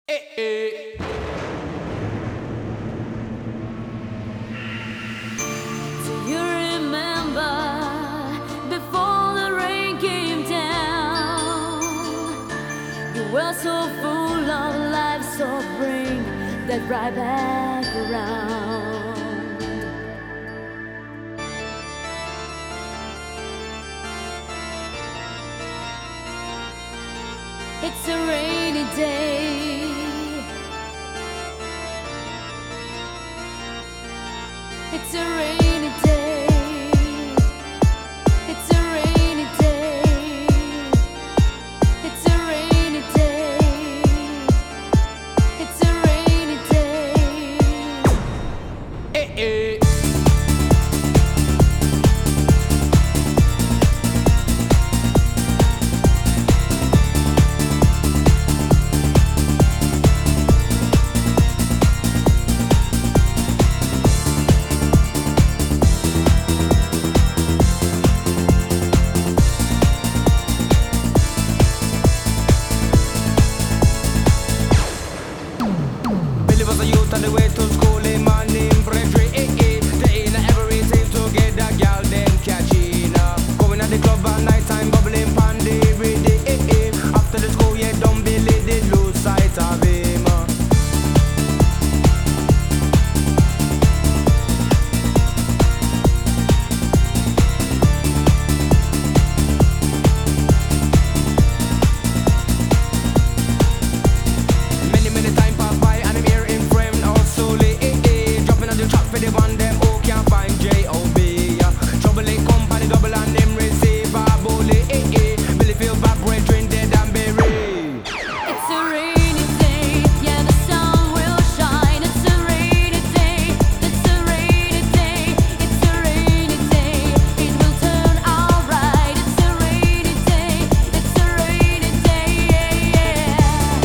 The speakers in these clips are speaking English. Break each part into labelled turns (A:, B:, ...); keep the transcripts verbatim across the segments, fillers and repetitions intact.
A: Eh, eh.
B: Do you remember before the rain came down? You were so full of life, so bring that right back around. It's a rainy day. It's a rainy day. It's a rainy day. It's a rainy day. It's a rainy day.
A: Eh, eh. Was a youth on the way to school, a man named Frederick. Eh, eh. They ain't every team to get that gal them catching up. Going at the club at night time, bubbling pandy every day. Eh, eh. After the school, yeah, don't believe they lose sight of him. uh. Many, many time pass by and I'm here in frame all solely. Eh, eh. Dropping on the track for the one them who can't find J O B. uh. Trouble ain't company double and them receive a bully. Eh, eh. Billy feel bad brethren dead and buried.
B: It's a rainy day. Yeah, the sun will shine. It's a rainy day. It's a rainy day. It's a rainy day. It will turn alright. It's a rainy day. It's a rainy day. Yeah, yeah.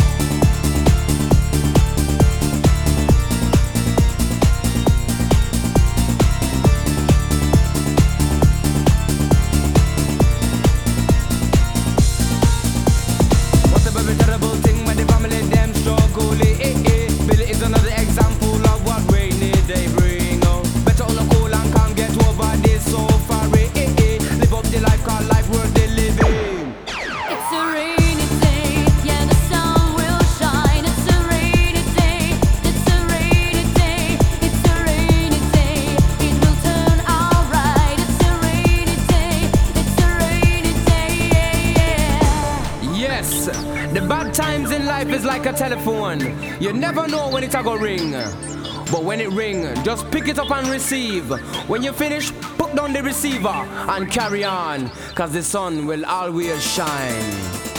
A: What a very terrible thing when the family them struggle. Eh, eh, eh. Billy is another example of what rainy day bring. Oh. Better on a cool and calm, get over this so far. Eh, eh, eh. Live up the life, cause life worth the living.
B: It's a rainy day. Yeah, the sun will shine. It's a rainy day. It's a rainy day. It's a rainy day. It will turn alright. It's a rainy day. It's a rainy day. Yeah, yeah.
A: Yes, the bad times in life is like a telephone. You never know when it's a go ring. But when it ring, just pick it up and receive. When you finish, put down the receiver and carry on. Cause the sun will always shine.